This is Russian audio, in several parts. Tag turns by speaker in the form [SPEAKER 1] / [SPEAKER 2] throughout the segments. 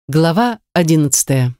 [SPEAKER 1] Глава 11.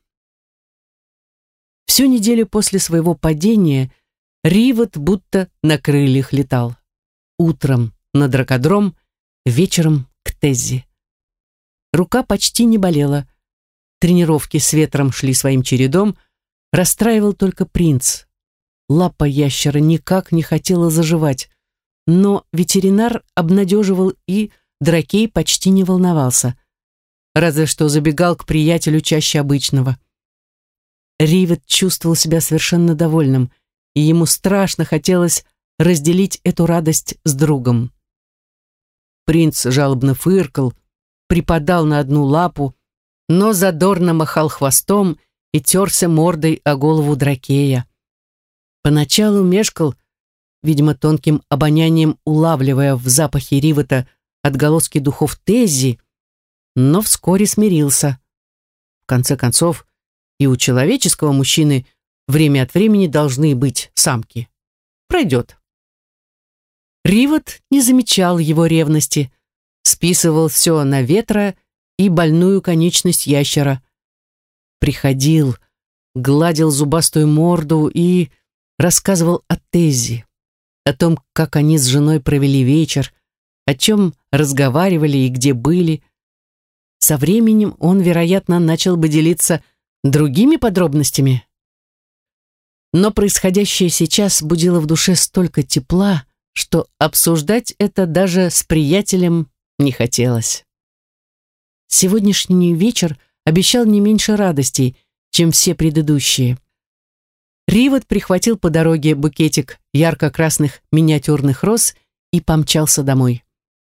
[SPEAKER 1] Всю неделю после своего падения Ривот будто на крыльях летал. Утром на дракодром, вечером к Теззи. Рука почти не болела. Тренировки с ветром шли своим чередом. Расстраивал только принц. Лапа ящера никак не хотела заживать. Но ветеринар обнадеживал, и Дракей почти не волновался. Разве что забегал к приятелю чаще обычного. Ривот чувствовал себя совершенно довольным, и ему страшно хотелось разделить эту радость с другом. Принц жалобно фыркал, припадал на одну лапу, но задорно махал хвостом и терся мордой о голову Дракея. Поначалу мешкал, видимо, тонким обонянием улавливая в запахе Ривота отголоски духов Теззи, но вскоре смирился. В конце концов, и у человеческого мужчины время от времени должны быть самки. Пройдет. Ривот не замечал его ревности, списывал все на ветра и больную конечность ящера. Приходил, гладил зубастую морду и рассказывал о Теззи, о том, как они с женой провели вечер, о чем разговаривали и где были. Со временем он, вероятно, начал бы делиться другими подробностями. Но происходящее сейчас будило в душе столько тепла, что обсуждать это даже с приятелем не хотелось. Сегодняшний вечер обещал не меньше радостей, чем все предыдущие. Ривот прихватил по дороге букетик ярко-красных миниатюрных роз и помчался домой.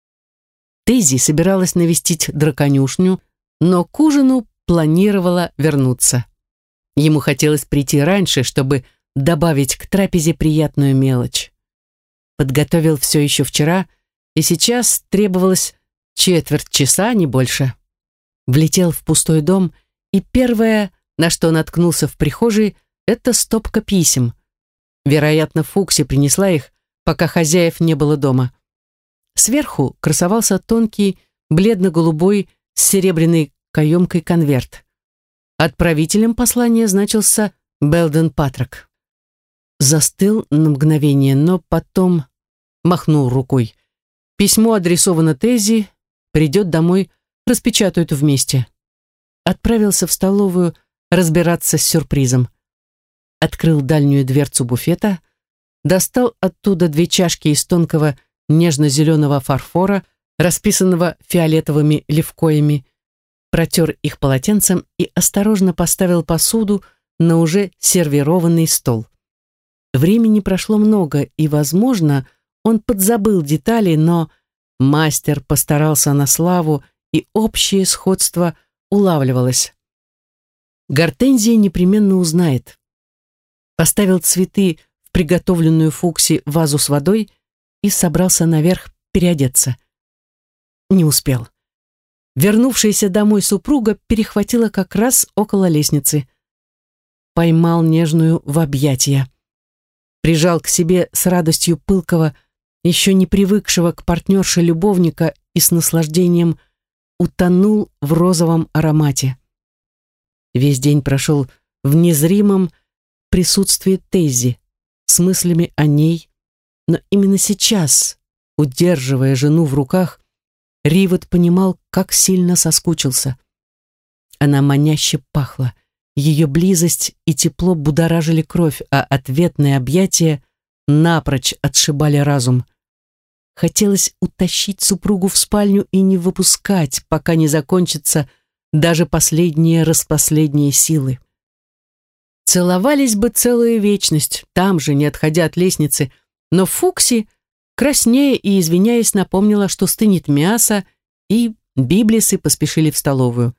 [SPEAKER 1] Теззи собиралась навестить драконюшню, но к ужину планировала вернуться. Ему хотелось прийти раньше, чтобы добавить к трапезе приятную мелочь. Подготовил все еще вчера, и сейчас требовалось четверть часа, не больше. Влетел в пустой дом, и первое, на что наткнулся в прихожей, это стопка писем. Вероятно, Фукси принесла их, пока хозяев не было дома. Сверху красовался тонкий, бледно-голубой с серебряной каемкой конверт. Отправителем послания значился Белден Патрок. Застыл на мгновение, но потом махнул рукой. Письмо адресовано Теззи, придет домой, распечатают вместе. Отправился в столовую разбираться с сюрпризом. Открыл дальнюю дверцу буфета, достал оттуда 2 чашки из тонкого нежно-зеленого фарфора, расписанного фиолетовыми левкоями, протер их полотенцем и осторожно поставил посуду на уже сервированный стол. Времени прошло много, и, возможно, он подзабыл детали, но мастер постарался на славу, и общее сходство улавливалось. Гортензия непременно узнает. Поставил цветы в приготовленную Фукси вазу с водой и собрался наверх переодеться. Не успел. Вернувшаяся домой супруга перехватила как раз около лестницы. Поймал нежную в объятия. Прижал к себе с радостью пылкого, еще не привыкшего к партнерше любовника, и с наслаждением утонул в розовом аромате. Весь день прошел в незримом присутствии Теззи, с мыслями о ней, но именно сейчас, удерживая жену в руках, Ривот понимал, как сильно соскучился. Она маняще пахла, ее близость и тепло будоражили кровь, а ответные объятия напрочь отшибали разум. Хотелось утащить супругу в спальню и не выпускать, пока не закончатся даже последние силы. Целовались бы целую вечность, там же, не отходя от лестницы, но Фукси, краснея и извиняясь, напомнила, что стынет мясо, и библисы поспешили в столовую.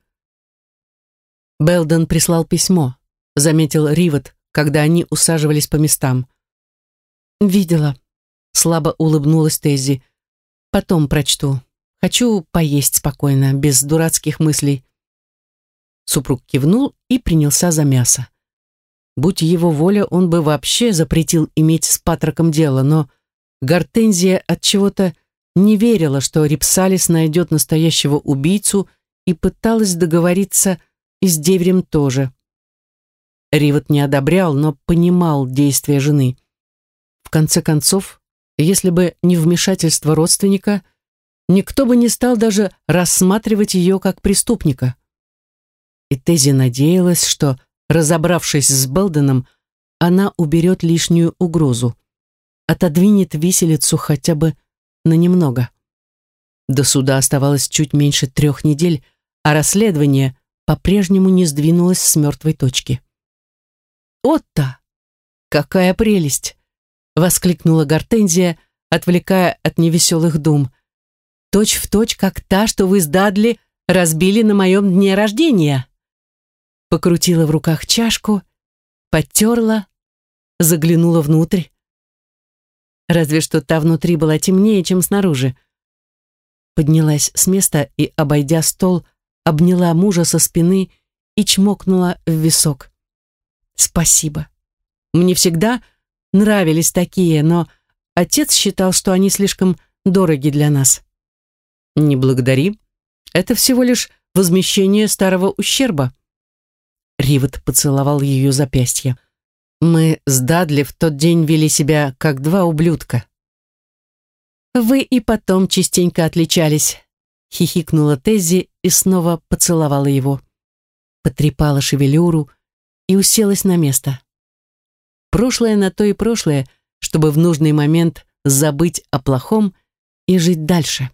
[SPEAKER 1] Белден прислал письмо, заметил Ривот, когда они усаживались по местам. «Видела», — слабо улыбнулась Теззи. «Потом прочту. Хочу поесть спокойно, без дурацких мыслей». Супруг кивнул и принялся за мясо. Будь его воля, он бы вообще запретил иметь с Патроком дело, но Гортензия отчего-то не верила, что Рипсалис найдет настоящего убийцу, и пыталась договориться и с деверем тоже. Ривот не одобрял, но понимал действия жены. В конце концов, если бы не вмешательство родственника, никто бы не стал даже рассматривать ее как преступника. И Теззи надеялась, что, разобравшись с Белденом, она уберет лишнюю угрозу, отодвинет виселицу хотя бы на немного. До суда оставалось чуть меньше 3 недель, а расследование по-прежнему не сдвинулось с мертвой точки. «Отто! Какая прелесть!» — воскликнула Гортензия, отвлекая от невеселых дум. «Точь в точь, как та, что вы с Дадли разбили на моем дне рождения!» Покрутила в руках чашку, подтерла, заглянула внутрь. Разве что та внутри была темнее, чем снаружи. Поднялась с места и, обойдя стол, обняла мужа со спины и чмокнула в висок. «Спасибо. Мне всегда нравились такие, но отец считал, что они слишком дороги для нас». «Не благодари. Это всего лишь возмещение старого ущерба». Ривот поцеловал ее запястье. «Мы с Дадли в тот день вели себя как 2 ублюдка». «Вы и потом частенько отличались», — хихикнула Теззи и снова поцеловала его. Потрепала шевелюру и уселась на место. Прошлое на то и прошлое, чтобы в нужный момент забыть о плохом и жить дальше.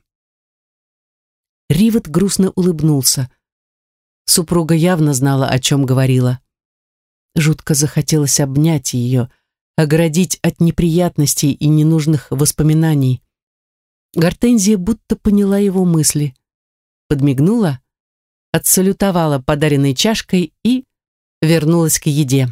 [SPEAKER 1] Ривот грустно улыбнулся. Супруга явно знала, о чем говорила. Жутко захотелось обнять ее, оградить от неприятностей и ненужных воспоминаний. Гортензия будто поняла его мысли, подмигнула, отсалютовала подаренной чашкой и вернулась к еде.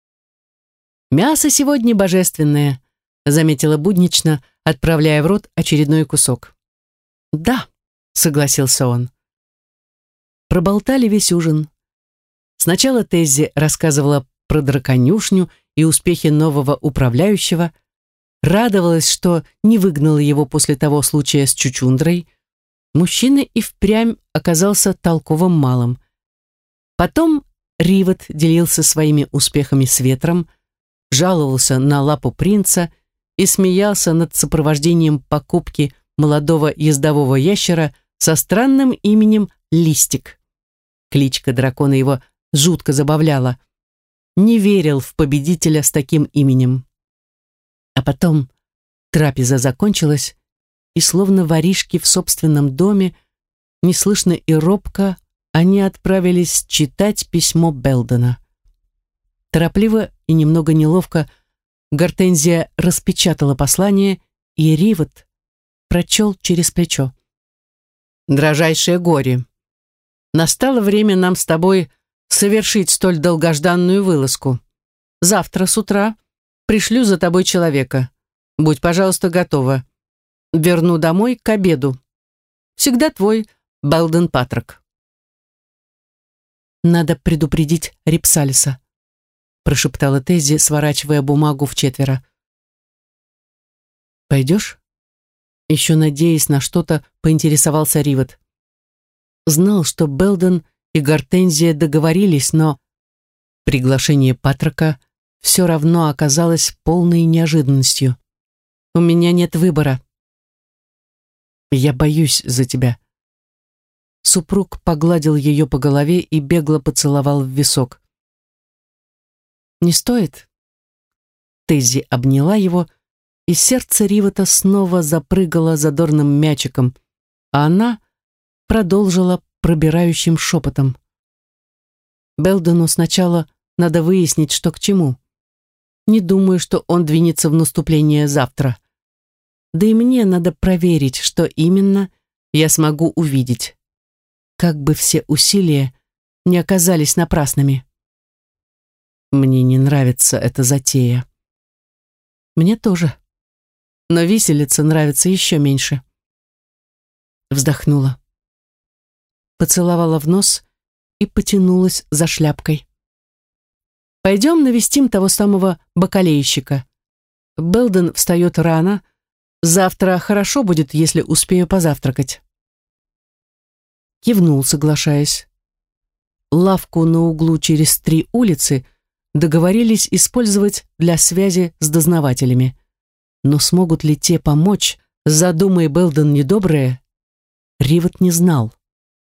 [SPEAKER 1] «Мясо сегодня божественное», — заметила буднично, отправляя в рот очередной кусок. «Да», — согласился он. Проболтали весь ужин. Сначала Теззи рассказывала про драконюшню и успехи нового управляющего, радовалась, что не выгнала его после того случая с Чучундрой. Мужчина и впрямь оказался толковым малым. Потом Ривот делился своими успехами с ветром, жаловался на лапу принца и смеялся над сопровождением покупки молодого ездового ящера со странным именем Листик. Кличка дракона его жутко забавляла. Не верил в победителя с таким именем. А потом трапеза закончилась, и словно воришки в собственном доме, неслышно и робко, они отправились читать письмо Белдена. Торопливо и немного неловко Гортензия распечатала послание, и Ривот прочел через плечо. «Дрожайшее горе, настало время нам с тобой совершить столь долгожданную вылазку. Завтра с утра пришлю за тобой человека. Будь, пожалуйста, готова. Верну домой к обеду. Всегда твой Белден Патрок». «Надо предупредить Рипсалиса», прошептала Теззи, сворачивая бумагу вчетверо. «Пойдешь?» Еще надеясь на что-то, поинтересовался Ривот. Знал, что Белден и Гортензия договорились, но приглашение Патрока все равно оказалось полной неожиданностью. «У меня нет выбора». «Я боюсь за тебя». Супруг погладил ее по голове и бегло поцеловал в висок. «Не стоит?» Теззи обняла его, и сердце Ривота снова запрыгало задорным мячиком, а она продолжила пробирающим шепотом. «Белдену сначала надо выяснить, что к чему. Не думаю, что он двинется в наступление завтра. Да и мне надо проверить, что именно я смогу увидеть. Как бы все усилия не оказались напрасными». «Мне не нравится эта затея». «Мне тоже. Но виселица нравится еще меньше». Вздохнула. Поцеловала в нос и потянулась за шляпкой. «Пойдем навестим того самого бакалейщика. Белден встает рано. Завтра хорошо будет, если успею позавтракать». Кивнул, соглашаясь. лавку на углу через 3 улицы договорились использовать для связи с дознавателями. Но смогут ли те помочь, задумай Белден недоброе, Ривот не знал.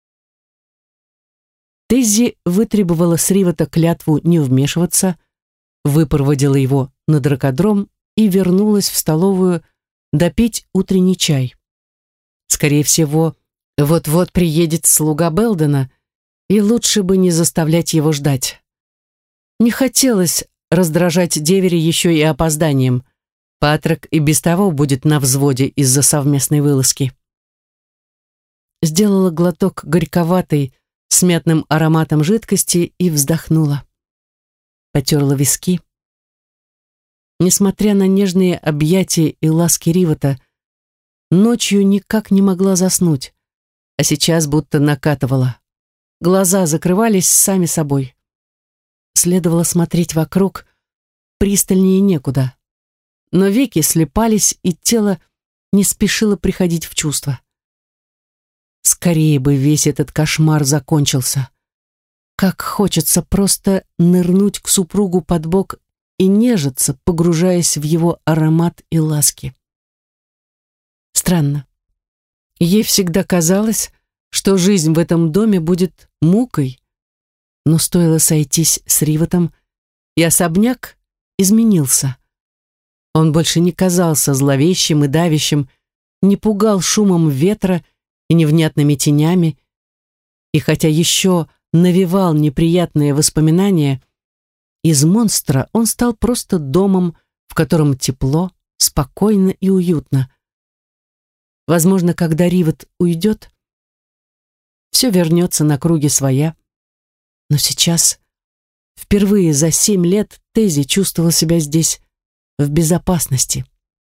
[SPEAKER 1] Теззи вытребовала с Ривота клятву не вмешиваться, выпроводила его на дракодром и вернулась в столовую допить утренний чай. Скорее всего, вот-вот приедет слуга Белдена, и лучше бы не заставлять его ждать. Не хотелось раздражать деверя еще и опозданием. Патрик и без того будет на взводе из-за совместной вылазки. Сделала глоток горьковатой, с мятным ароматом жидкости и вздохнула. Потерла виски. Несмотря на нежные объятия и ласки Ривота, ночью никак не могла заснуть, а сейчас будто накатывала. Глаза закрывались сами собой. Следовало смотреть вокруг, пристальнее некуда. Но веки слипались, и тело не спешило приходить в чувство. Скорее бы весь этот кошмар закончился. Как хочется просто нырнуть к супругу под бок и нежиться, погружаясь в его аромат и ласки. Странно. Ей всегда казалось, что жизнь в этом доме будет мукой, но стоило сойтись с Ривотом, и особняк изменился. Он больше не казался зловещим и давящим, не пугал шумом ветра и невнятными тенями, и хотя еще навевал неприятные воспоминания, из монстра он стал просто домом, в котором тепло, спокойно и уютно. Возможно, когда Ривот уйдет, все вернется на круги своя. Но сейчас, впервые за 7 лет, Теззи чувствовала себя здесь в безопасности.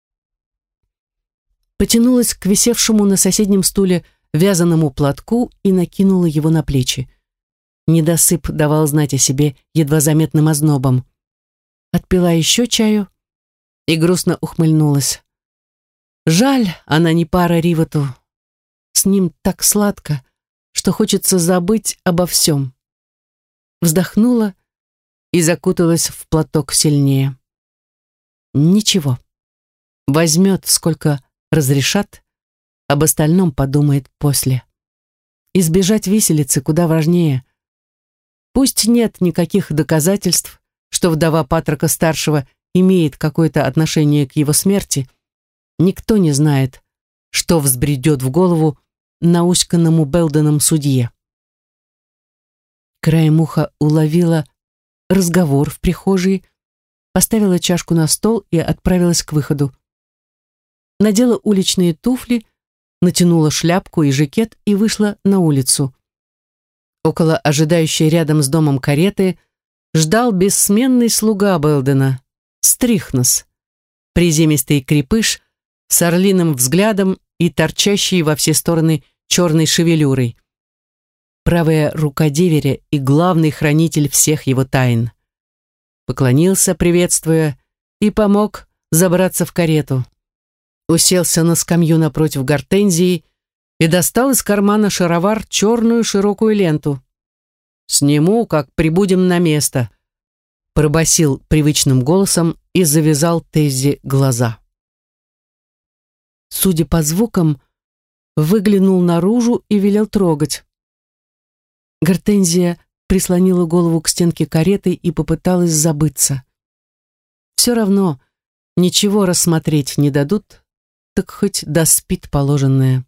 [SPEAKER 1] Потянулась к висевшему на соседнем стуле вязаному платку и накинула его на плечи. Недосып давал знать о себе едва заметным ознобом. Отпила еще чаю и грустно ухмыльнулась. Жаль, она не пара Ривоту. С ним так сладко, что хочется забыть обо всем. Вздохнула и закуталась в платок сильнее. Ничего. Возьмет, сколько разрешат, об остальном подумает после. Избежать виселицы куда важнее. Пусть нет никаких доказательств, что вдова Патрока-старшего имеет какое-то отношение к его смерти, никто не знает, что взбредет в голову науськанному Белденом судье. Краем уха уловила разговор в прихожей, поставила чашку на стол и отправилась к выходу. Надела уличные туфли, натянула шляпку и жакет и вышла на улицу. Около ожидающей рядом с домом кареты ждал бессменный слуга Белдена, Стрихнос, приземистый крепыш с орлиным взглядом и торчащий во все стороны черной шевелюрой. Правая рука деверя и главный хранитель всех его тайн. Поклонился, приветствуя, и помог забраться в карету. Уселся на скамью напротив Гортензии и достал из кармана шаровар черную широкую ленту. «Сниму, как прибудем на место», — пробасил привычным голосом и завязал Теззи глаза. Судя по звукам, выглянул наружу и велел трогать. Гортензия прислонила голову к стенке кареты и попыталась забыться. Все равно ничего рассмотреть не дадут, так хоть доспит положенное.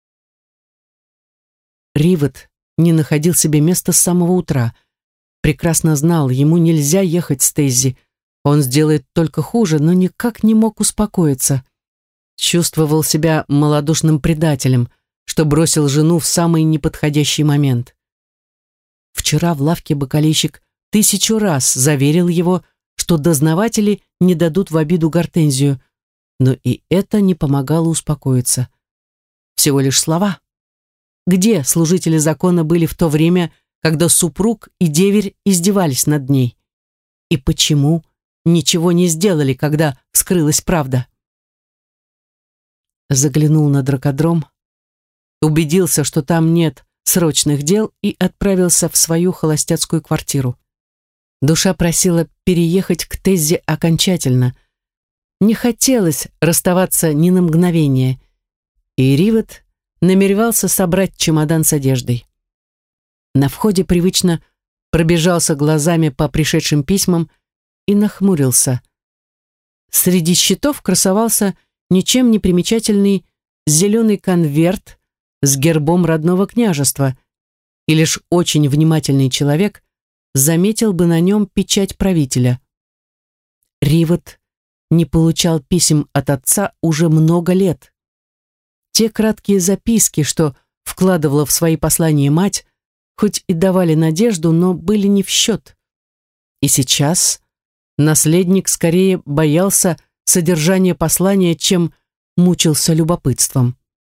[SPEAKER 1] Ривот не находил себе места с самого утра. Прекрасно знал, ему нельзя ехать с Теззи. Он сделает только хуже, но никак не мог успокоиться. Чувствовал себя малодушным предателем, что бросил жену в самый неподходящий момент. Вчера в лавке бакалейщик 1000 раз заверил его, что дознаватели не дадут в обиду Гортензию, но и это не помогало успокоиться. Всего лишь слова. Где служители закона были в то время, когда супруг и деверь издевались над ней? И почему ничего не сделали, когда вскрылась правда? Заглянул на дракодром, убедился, что там нет срочных дел и отправился в свою холостяцкую квартиру. Душа просила переехать к Теззе окончательно. Не хотелось расставаться ни на мгновение, и Ривет намеревался собрать чемодан с одеждой. На входе привычно пробежался глазами по пришедшим письмам и нахмурился. Среди счетов красовался ничем не примечательный зеленый конверт с гербом родного княжества, и лишь очень внимательный человек заметил бы на нем печать правителя. Ривет не получал писем от отца уже много лет. Те краткие записки, что вкладывала в свои послания мать, хоть и давали надежду, но были не в счет. И сейчас наследник скорее боялся содержания послания, чем мучился любопытством.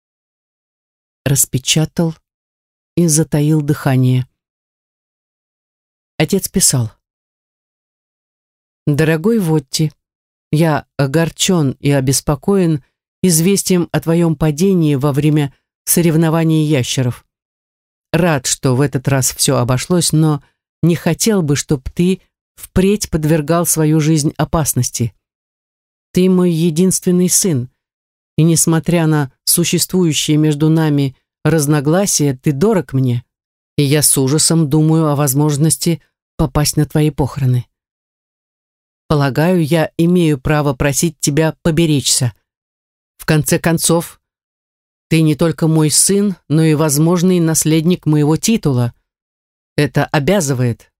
[SPEAKER 1] Распечатал и затаил дыхание. Отец писал: «Дорогой Вотти, я огорчен и обеспокоен известием о твоем падении во время соревнований ящеров. Рад, что в этот раз все обошлось, но не хотел бы, чтобы ты впредь подвергал свою жизнь опасности. Ты мой единственный сын, и, несмотря на существующие между нами разногласия, ты дорог мне, и я с ужасом думаю о возможности попасть на твои похороны. Полагаю, я имею право просить тебя поберечься. В конце концов, ты не только мой сын, но и возможный наследник моего титула. Это обязывает».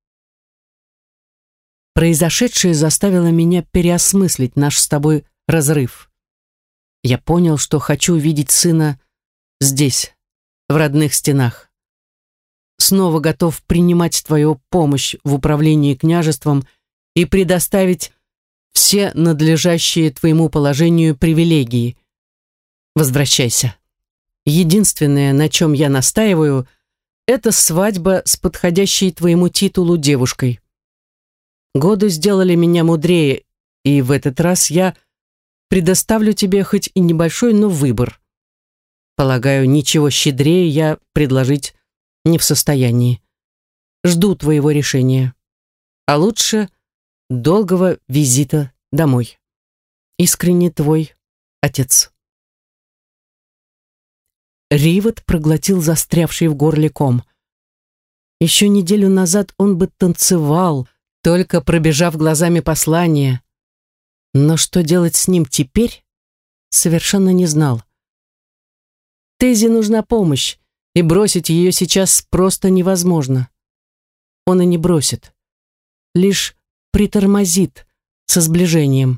[SPEAKER 1] Произошедшее заставило меня переосмыслить наш с тобой разрыв. Я понял, что хочу видеть сына здесь, в родных стенах. Снова готов принимать твою помощь в управлении княжеством и предоставить все надлежащие твоему положению привилегии. Возвращайся. Единственное, на чем я настаиваю, это свадьба с подходящей твоему титулу девушкой. Годы сделали меня мудрее, и в этот раз я предоставлю тебе хоть и небольшой, но выбор. Полагаю, ничего щедрее я предложить не в состоянии. Жду твоего решения. А лучше долгого визита домой. Искренне твой отец. Ривет проглотил застрявший в горле ком. Еще неделю назад он бы танцевал, только пробежав глазами послание. Но что делать с ним теперь, совершенно не знал. Теззе нужна помощь, и бросить ее сейчас просто невозможно. Он и не бросит, лишь притормозит со сближением.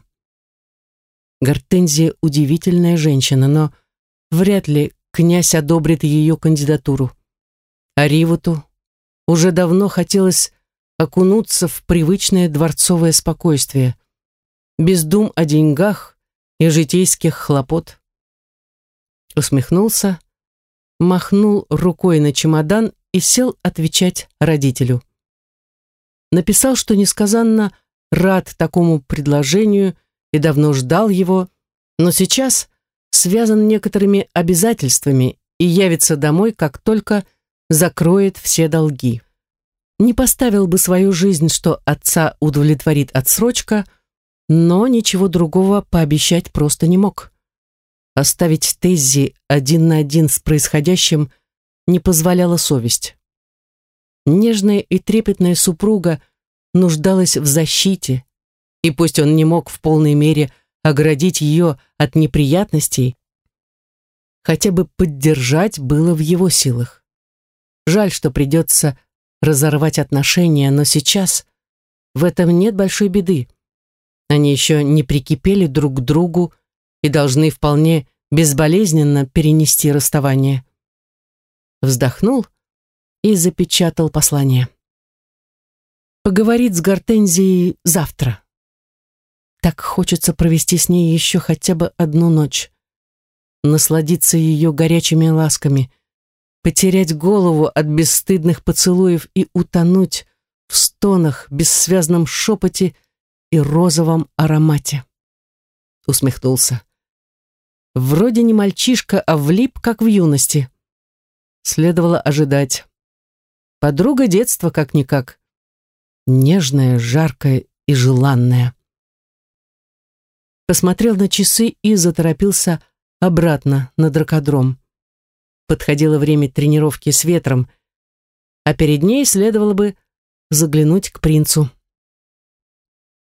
[SPEAKER 1] Гортензия удивительная женщина, но вряд ли князь одобрит ее кандидатуру. А Ривоту уже давно хотелось окунуться в привычное дворцовое спокойствие, без дум о деньгах и житейских хлопот. Усмехнулся, махнул рукой на чемодан и сел отвечать родителю. Написал, что несказанно рад такому предложению и давно ждал его, но сейчас связан некоторыми обязательствами и явится домой, как только закроет все долги. Не поставил бы свою жизнь, что отца удовлетворит отсрочка, но ничего другого пообещать просто не мог. Оставить Теззи один на один с происходящим не позволяла совесть. Нежная и трепетная супруга нуждалась в защите, и пусть он не мог в полной мере оградить ее от неприятностей, хотя бы поддержать было в его силах. Жаль, что придется разорвать отношения, но сейчас в этом нет большой беды. Они еще не прикипели друг к другу и должны вполне безболезненно перенести расставание. Вздохнул и запечатал послание. Поговорит с Гортензией завтра. Так хочется провести с ней еще хотя бы одну ночь. Насладиться ее горячими ласками, потерять голову от бесстыдных поцелуев и утонуть в стонах, бессвязном шепоте и розовом аромате. Усмехнулся. Вроде не мальчишка, а влип, как в юности. следовало ожидать. Подруга детства как-никак. Нежная, жаркая и желанная. Посмотрел на часы и заторопился обратно на дракодром. Подходило время тренировки с ветром, а перед ней следовало бы заглянуть к принцу.